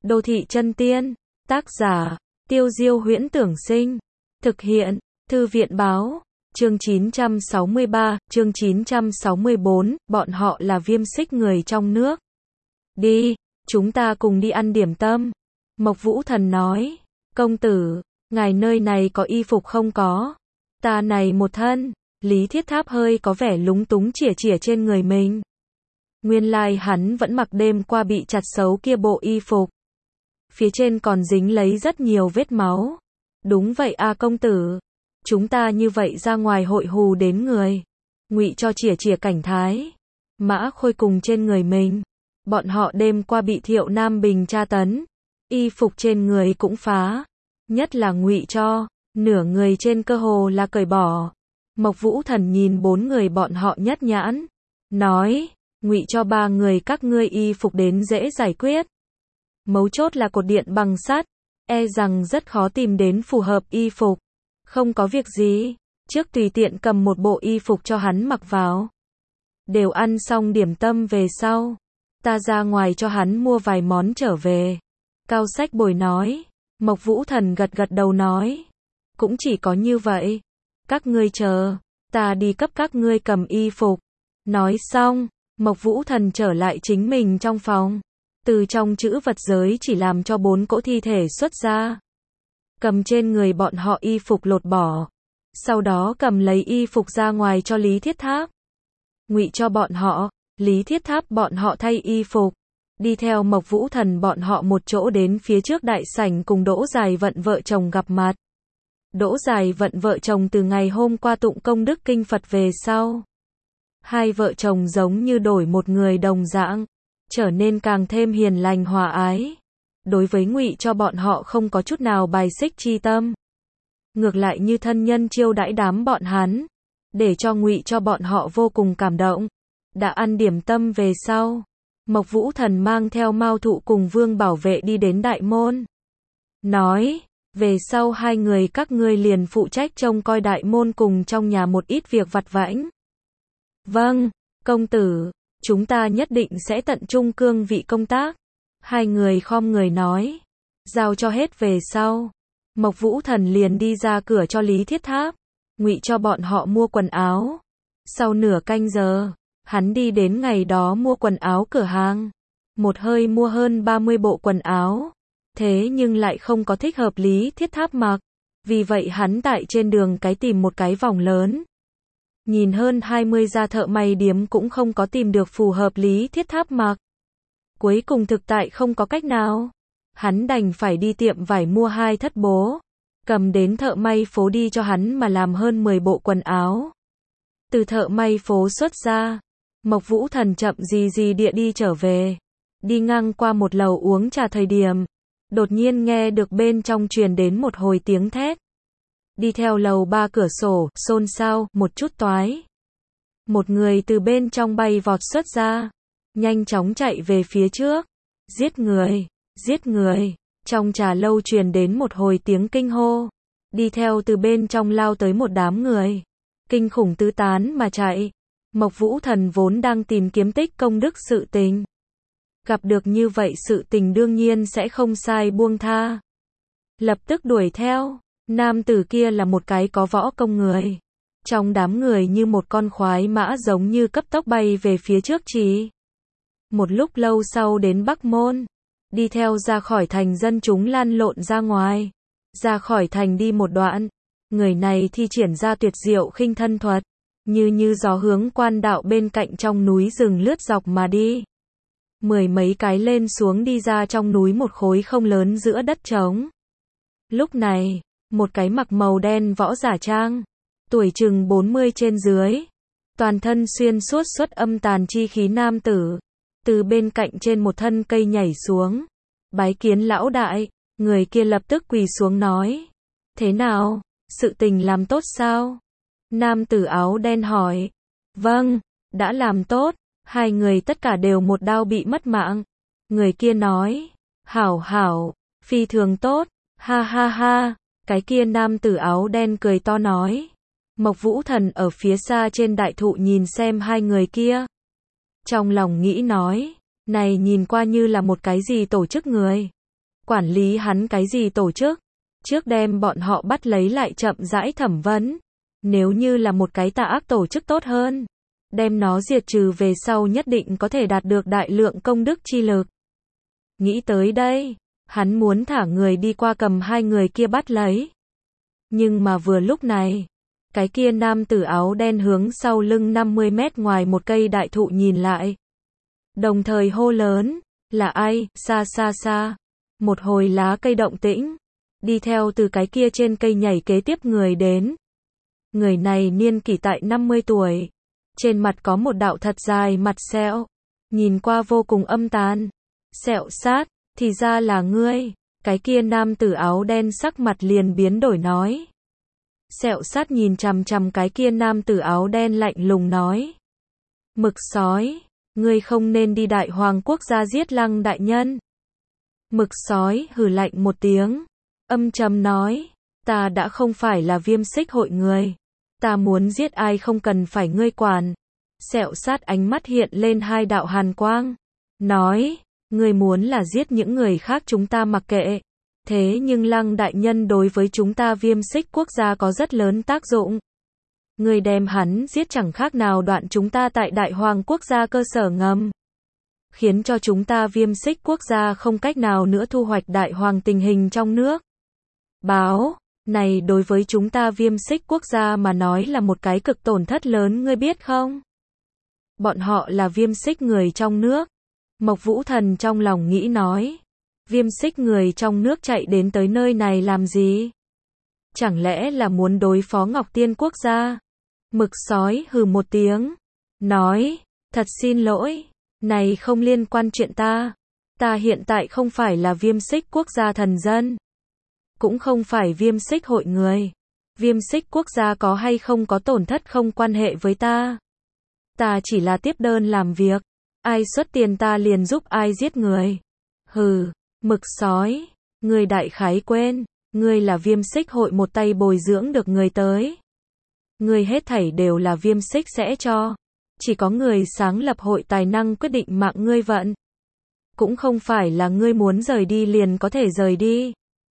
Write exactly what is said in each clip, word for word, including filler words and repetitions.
Đô thị chân tiên. Tác giả, Tiêu Diêu Huyễn Tưởng Sinh. Thực hiện, Thư viện báo. Chương chín trăm sáu mươi ba, chương chín trăm sáu mươi bốn, bọn họ là Viêm Xích người trong nước. Đi, chúng ta cùng đi ăn điểm tâm. Mộc Vũ Thần nói, công tử, ngài nơi này có y phục không có? Ta này một thân. Lý Thiết Tháp hơi có vẻ lúng túng chỉa chỉa trên người mình. Nguyên lai hắn vẫn mặc đêm qua bị chặt xấu kia bộ y phục. Phía trên còn dính lấy rất nhiều vết máu. Đúng vậy a công tử. Chúng ta như vậy ra ngoài hội hù đến người. Ngụy cho chỉa chỉa cảnh thái. Mã Khôi cùng trên người mình. Bọn họ đêm qua bị Thiệu Nam Bình tra tấn. Y phục trên người cũng phá. Nhất là Ngụy cho. Nửa người trên cơ hồ là cởi bỏ. Mộc Vũ Thần nhìn bốn người bọn họ nhất nhãn. Nói, Ngụy cho ba người các ngươi y phục đến dễ giải quyết. Mấu chốt là cột điện bằng sắt. E rằng rất khó tìm đến phù hợp y phục. Không có việc gì. Trước tùy tiện cầm một bộ y phục cho hắn mặc vào. Đều ăn xong điểm tâm về sau. Ta ra ngoài cho hắn mua vài món trở về. Cao Sách Bồi nói. Mộc Vũ Thần gật gật đầu nói. Cũng chỉ có như vậy. Các ngươi chờ. Ta đi cấp các ngươi cầm y phục. Nói xong. Mộc Vũ Thần trở lại chính mình trong phòng. Từ trong chữ vật giới chỉ làm cho bốn cỗ thi thể xuất ra. Cầm trên người bọn họ y phục lột bỏ. Sau đó cầm lấy y phục ra ngoài cho Lý Thiết Tháp. Ngụy cho bọn họ. Lý Thiết Tháp bọn họ thay y phục. Đi theo Mộc Vũ Thần bọn họ một chỗ đến phía trước đại sảnh cùng Đỗ Dài Vận vợ chồng gặp mặt. Đỗ Dài Vận vợ chồng từ ngày hôm qua tụng công đức kinh Phật về sau. Hai vợ chồng giống như đổi một người đồng dạng. Trở nên càng thêm hiền lành hòa ái. Đối với Ngụy cho bọn họ không có chút nào bài xích chi tâm. Ngược lại như thân nhân chiêu đãi đám bọn hắn. Để cho Ngụy cho bọn họ vô cùng cảm động. Đã ăn điểm tâm về sau. Mộc Vũ Thần mang theo Mao Thụ cùng Vương Bảo Vệ đi đến đại môn. Nói, về sau hai người các ngươi liền phụ trách trông coi đại môn cùng trong nhà một ít việc vặt vãnh. Vâng, công tử, chúng ta nhất định sẽ tận trung cương vị công tác. Hai người khom người nói. Giao cho hết về sau. Mộc Vũ Thần liền đi ra cửa cho Lý Thiết Tháp. Ngụy cho bọn họ mua quần áo. Sau nửa canh giờ, hắn đi đến ngày đó mua quần áo cửa hàng. Một hơi mua hơn ba mươi bộ quần áo. Thế nhưng lại không có thích hợp Lý Thiết Tháp mặc. Vì vậy hắn tại trên đường cái tìm một cái vòng lớn. Nhìn hơn hai mươi gia thợ may điếm cũng không có tìm được phù hợp Lý Thiết Tháp mặc. Cuối cùng thực tại không có cách nào. Hắn đành phải đi tiệm vải mua hai thất bố. Cầm đến thợ may phố đi cho hắn mà làm hơn mười bộ quần áo. Từ thợ may phố xuất ra. Mộc Vũ Thần chậm gì gì địa đi trở về. Đi ngang qua một lầu uống trà thời điểm. Đột nhiên nghe được bên trong truyền đến một hồi tiếng thét. Đi theo lầu ba cửa sổ, xôn xao, một chút toái. Một người từ bên trong bay vọt xuất ra. Nhanh chóng chạy về phía trước. Giết người, giết người. Trong trà lâu truyền đến một hồi tiếng kinh hô. Đi theo từ bên trong lao tới một đám người. Kinh khủng tứ tán mà chạy. Mộc Vũ Thần vốn đang tìm kiếm tích công đức sự tình. Gặp được như vậy sự tình đương nhiên sẽ không sai buông tha. Lập tức đuổi theo. Nam tử kia là một cái có võ công người. Trong đám người như một con khoái mã giống như cấp tốc bay về phía trước chỉ. Một lúc lâu sau đến Bắc Môn. Đi theo ra khỏi thành dân chúng lan lộn ra ngoài. Ra khỏi thành đi một đoạn. Người này thi triển ra tuyệt diệu khinh thân thuật. Như như gió hướng quan đạo bên cạnh trong núi rừng lướt dọc mà đi. Mười mấy cái lên xuống đi ra trong núi một khối không lớn giữa đất trống. Lúc này, một cái mặc màu đen võ giả trang. Tuổi chừng bốn mươi trên dưới. Toàn thân xuyên suốt xuất âm tàn chi khí nam tử. Từ bên cạnh trên một thân cây nhảy xuống. Bái kiến lão đại. Người kia lập tức quỳ xuống nói. Thế nào? Sự tình làm tốt sao? Nam tử áo đen hỏi. Vâng, đã làm tốt. Hai người tất cả đều một đao bị mất mạng. Người kia nói. Hảo hảo, phi thường tốt. Ha ha ha. Cái kia nam tử áo đen cười to nói. Mộc Vũ Thần ở phía xa trên đại thụ nhìn xem hai người kia. Trong lòng nghĩ nói. Này nhìn qua như là một cái gì tổ chức người. Quản lý hắn cái gì tổ chức? Trước đem bọn họ bắt lấy lại chậm rãi thẩm vấn. Nếu như là một cái tà ác tổ chức tốt hơn. Đem nó diệt trừ về sau nhất định có thể đạt được đại lượng công đức chi lực. Nghĩ tới đây, hắn muốn thả người đi qua cầm hai người kia bắt lấy. Nhưng mà vừa lúc này, cái kia nam tử áo đen hướng sau lưng năm mươi mét ngoài một cây đại thụ nhìn lại. Đồng thời hô lớn, là ai, xa xa xa. Một hồi lá cây động tĩnh, đi theo từ cái kia trên cây nhảy kế tiếp người đến. Người này niên kỷ tại năm mươi tuổi. Trên mặt có một đạo thật dài mặt sẹo. Nhìn qua vô cùng âm tàn. Sẹo sát, thì ra là ngươi. Cái kia nam tử áo đen sắc mặt liền biến đổi nói. Sẹo sát nhìn chằm chằm cái kia nam tử áo đen lạnh lùng nói. Mực sói, ngươi không nên đi Đại Hoàng quốc gia giết Lăng đại nhân. Mực sói hừ lạnh một tiếng. Âm trầm nói. Ta đã không phải là Viêm Xích hội người. Ta muốn giết ai không cần phải ngươi quản. Sẹo sát ánh mắt hiện lên hai đạo hàn quang. Nói, ngươi muốn là giết những người khác chúng ta mặc kệ. Thế nhưng Lăng đại nhân đối với chúng ta Viêm Xích quốc gia có rất lớn tác dụng. Ngươi đem hắn giết chẳng khác nào đoạn chúng ta tại Đại Hoàng quốc gia cơ sở ngầm. Khiến cho chúng ta Viêm Xích quốc gia không cách nào nữa thu hoạch Đại Hoàng tình hình trong nước. Báo, này đối với chúng ta Viêm Xích quốc gia mà nói là một cái cực tổn thất lớn ngươi biết không? Bọn họ là Viêm Xích người trong nước. Mộc Vũ Thần trong lòng nghĩ nói. Viêm Xích người trong nước chạy đến tới nơi này làm gì? Chẳng lẽ là muốn đối phó Ngọc Tiên quốc gia? Mực sói hừ một tiếng. Nói, thật xin lỗi. Này không liên quan chuyện ta. Ta hiện tại không phải là Viêm Xích quốc gia thần dân. Cũng không phải Viêm Xích hội người. Viêm Xích quốc gia có hay không có tổn thất không quan hệ với ta. Ta chỉ là tiếp đơn làm việc. Ai xuất tiền ta liền giúp ai giết người. Hừ, mực sói. Ngươi đại khái quên. Ngươi là Viêm Xích hội một tay bồi dưỡng được người tới. Ngươi hết thảy đều là Viêm Xích sẽ cho. Chỉ có người sáng lập hội tài năng quyết định mạng ngươi vận. Cũng không phải là ngươi muốn rời đi liền có thể rời đi.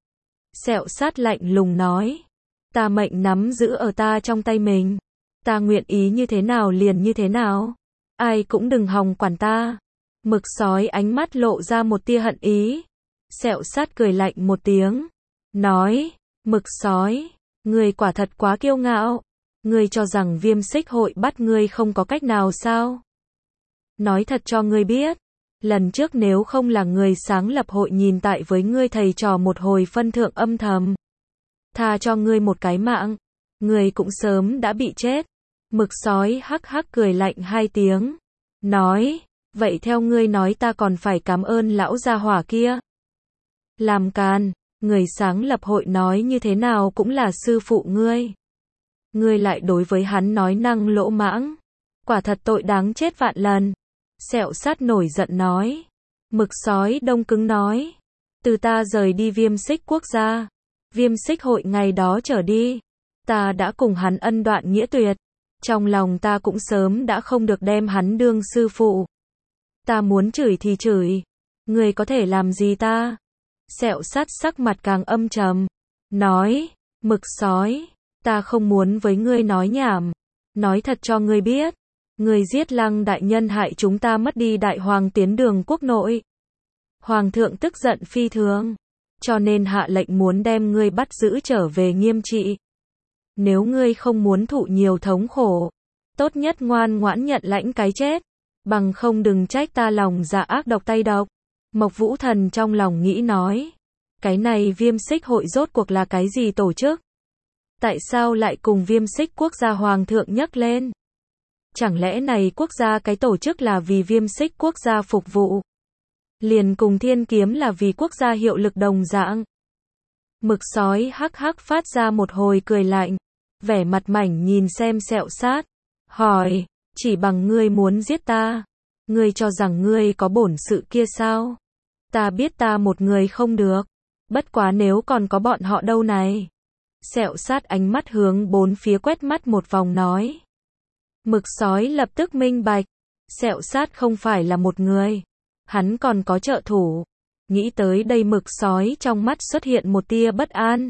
Sẹo sát lạnh lùng nói. Ta mệnh nắm giữ ở ta trong tay mình. Ta nguyện ý như thế nào liền như thế nào. Ai cũng đừng hòng quản ta. Mực sói ánh mắt lộ ra một tia hận ý. Sẹo sát cười lạnh một tiếng. Nói, mực sói, ngươi quả thật quá kiêu ngạo. Ngươi cho rằng Viêm Xích hội bắt ngươi không có cách nào sao? Nói thật cho ngươi biết. Lần trước nếu không là người sáng lập hội nhìn tại với ngươi thầy trò một hồi phân thượng âm thầm. Tha cho ngươi một cái mạng. Ngươi cũng sớm đã bị chết. Mực sói hắc hắc cười lạnh hai tiếng. Nói, vậy theo ngươi nói ta còn phải cảm ơn lão gia hỏa kia. Làm càn, người sáng lập hội nói như thế nào cũng là sư phụ ngươi. Ngươi lại đối với hắn nói năng lỗ mãng. Quả thật tội đáng chết vạn lần. Sẹo sát nổi giận nói. Mực sói đông cứng nói. Từ ta rời đi Viêm Xích quốc gia. Viêm Xích hội ngày đó trở đi. Ta đã cùng hắn ân đoạn nghĩa tuyệt. Trong lòng ta cũng sớm đã không được đem hắn đương sư phụ. Ta muốn chửi thì chửi. Ngươi có thể làm gì ta? Sẹo sát sắc mặt càng âm trầm. Nói, mực sói. Ta không muốn với ngươi nói nhảm. Nói thật cho ngươi biết. Ngươi giết Lăng đại nhân hại chúng ta mất đi Đại Hoàng tiến đường quốc nội. Hoàng thượng tức giận phi thường. Cho nên hạ lệnh muốn đem ngươi bắt giữ trở về nghiêm trị. Nếu ngươi không muốn thụ nhiều thống khổ. Tốt nhất ngoan ngoãn nhận lãnh cái chết. Bằng không đừng trách ta lòng dạ ác độc tay độc. Mộc Vũ Thần trong lòng nghĩ nói. Cái này Viêm Xích hội rốt cuộc là cái gì tổ chức? Tại sao lại cùng Viêm Xích quốc gia hoàng thượng nhắc lên? Chẳng lẽ này quốc gia cái tổ chức là vì Viêm Xích quốc gia phục vụ? Liền cùng Thiên Kiếm là vì quốc gia hiệu lực đồng dạng. Mực sói hắc hắc phát ra một hồi cười lạnh. Vẻ mặt mảnh nhìn xem sẹo sát. Hỏi, chỉ bằng ngươi muốn giết ta? Ngươi cho rằng ngươi có bổn sự kia sao? Ta biết ta một người không được. Bất quá nếu còn có bọn họ đâu này. Sẹo sát ánh mắt hướng bốn phía quét mắt một vòng nói. Mực sói lập tức minh bạch. Sẹo sát không phải là một người. Hắn còn có trợ thủ. Nghĩ tới đây mực sói trong mắt xuất hiện một tia bất an.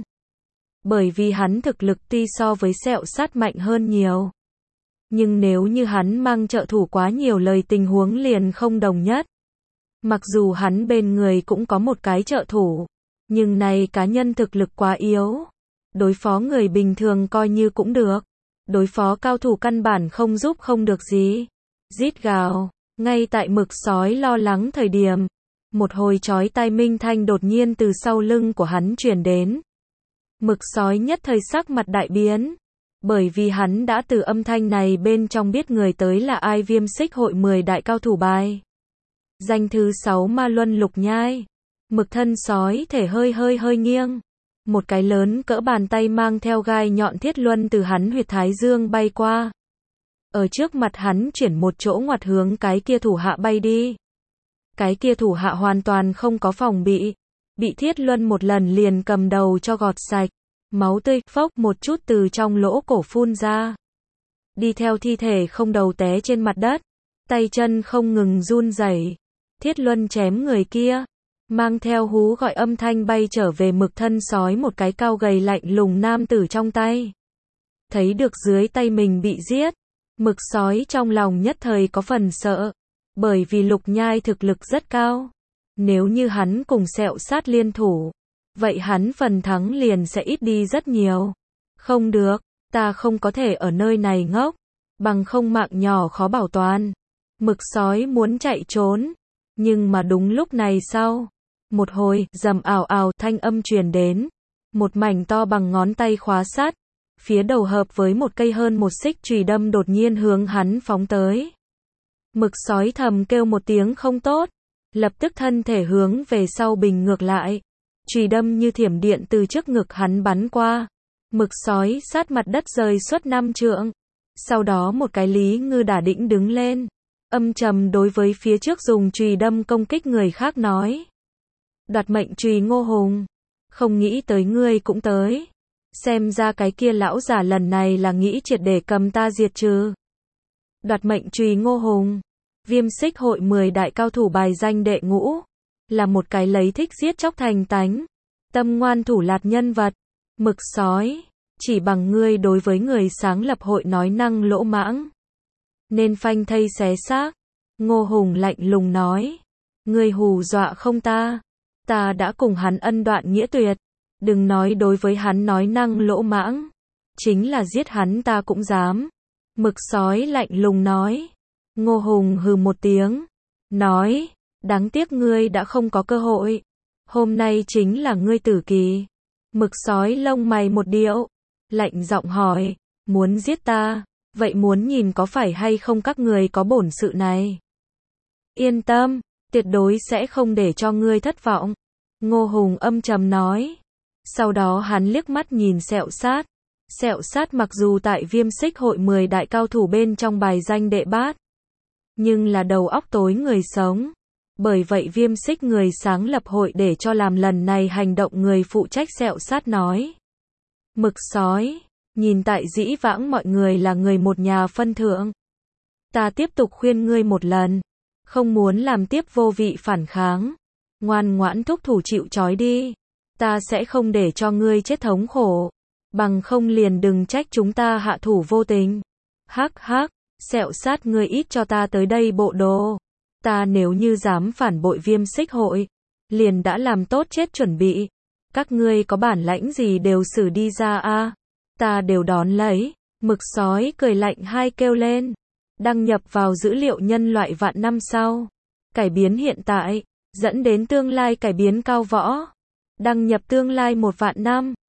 Bởi vì hắn thực lực tuy so với Sẹo Sát mạnh hơn nhiều. Nhưng nếu như hắn mang trợ thủ quá nhiều lời tình huống liền không đồng nhất. Mặc dù hắn bên người cũng có một cái trợ thủ. Nhưng này cá nhân thực lực quá yếu. Đối phó người bình thường coi như cũng được. Đối phó cao thủ căn bản không giúp không được gì. Rít gào. Ngay tại mực sói lo lắng thời điểm. Một hồi chói tai minh thanh đột nhiên từ sau lưng của hắn truyền đến. Mực sói nhất thời sắc mặt đại biến. Bởi vì hắn đã từ âm thanh này bên trong biết người tới là ai. Viêm Xích hội mười đại cao thủ bài danh thứ sáu Ma Luân Lục Nhai. Mực thân sói thể hơi hơi hơi nghiêng. Một cái lớn cỡ bàn tay mang theo gai nhọn thiết luân từ hắn huyệt thái dương bay qua. Ở trước mặt hắn chuyển một chỗ ngoặt hướng cái kia thủ hạ bay đi. Cái kia thủ hạ hoàn toàn không có phòng bị. Bị thiết luân một lần liền cầm đầu cho gọt sạch. Máu tươi phốc một chút từ trong lỗ cổ phun ra. Đi theo thi thể không đầu té trên mặt đất. Tay chân không ngừng run rẩy. Thiết luân chém người kia. Mang theo hú gọi âm thanh bay trở về mực thân sói một cái cao gầy lạnh lùng nam tử trong tay. Thấy được dưới tay mình bị giết. Mực sói trong lòng nhất thời có phần sợ. Bởi vì Lục Nhai thực lực rất cao. Nếu như hắn cùng Sẹo Sát liên thủ. Vậy hắn phần thắng liền sẽ ít đi rất nhiều. Không được, ta không có thể ở nơi này ngốc. Bằng không mạng nhỏ khó bảo toàn. Mực sói muốn chạy trốn. Nhưng mà đúng lúc này sau. Một hồi, rầm ào ào thanh âm truyền đến. Một mảnh to bằng ngón tay khóa sắt. Phía đầu hợp với một cây hơn một xích chùy đâm đột nhiên hướng hắn phóng tới. Mực sói thầm kêu một tiếng không tốt. Lập tức thân thể hướng về sau bình ngược lại. Chùy đâm như thiểm điện từ trước ngực hắn bắn qua. Mực sói sát mặt đất rơi suốt năm trượng. Sau đó một cái Lý Ngư đả đĩnh đứng lên. Âm trầm đối với phía trước dùng chùy đâm công kích người khác nói. Đoạt mệnh chùy Ngô Hùng. Không nghĩ tới ngươi cũng tới. Xem ra cái kia lão già lần này là nghĩ triệt để cầm ta diệt trừ. Đoạt mệnh chùy Ngô Hùng. Viêm Xích hội mười đại cao thủ bài danh đệ ngũ. Là một cái lấy thích giết chóc thành tánh. Tâm ngoan thủ lạt nhân vật. Mực sói. Chỉ bằng ngươi đối với người sáng lập hội nói năng lỗ mãng. Nên phanh thây xé xác. Ngô Hùng lạnh lùng nói. Ngươi hù dọa không ta. Ta đã cùng hắn ân đoạn nghĩa tuyệt. Đừng nói đối với hắn nói năng lỗ mãng. Chính là giết hắn ta cũng dám. Mực sói lạnh lùng nói. Ngô Hùng hừ một tiếng. Nói. Đáng tiếc ngươi đã không có cơ hội. Hôm nay chính là ngươi tử kỳ. Mực sói lông mày một điệu. Lạnh giọng hỏi. Muốn giết ta. Vậy muốn nhìn có phải hay không các người có bổn sự này. Yên tâm. Tuyệt đối sẽ không để cho ngươi thất vọng. Ngô Hùng âm trầm nói. Sau đó hắn liếc mắt nhìn Sẹo Sát. Sẹo Sát mặc dù tại Viêm Xích hội mười đại cao thủ bên trong bài danh đệ bát. Nhưng là đầu óc tối người sống. Bởi vậy Viêm Xích người sáng lập hội để cho làm lần này hành động người phụ trách Sẹo Sát nói. Mực sói. Nhìn tại dĩ vãng mọi người là người một nhà phân thượng. Ta tiếp tục khuyên ngươi một lần. Không muốn làm tiếp vô vị phản kháng. Ngoan ngoãn thúc thủ chịu trói đi. Ta sẽ không để cho ngươi chết thống khổ. Bằng không liền đừng trách chúng ta hạ thủ vô tình. Hắc hắc. Sẹo Sát ngươi ít cho ta tới đây bộ đồ. Ta nếu như dám phản bội Viêm Xích hội. Liền đã làm tốt chết chuẩn bị. Các ngươi có bản lãnh gì đều xử đi ra a. Ta đều đón lấy. Mực sói cười lạnh hai kêu lên. Đăng nhập vào dữ liệu nhân loại vạn năm sau. Cải biến hiện tại. Dẫn đến tương lai cải biến cao võ. Đăng nhập tương lai một vạn năm.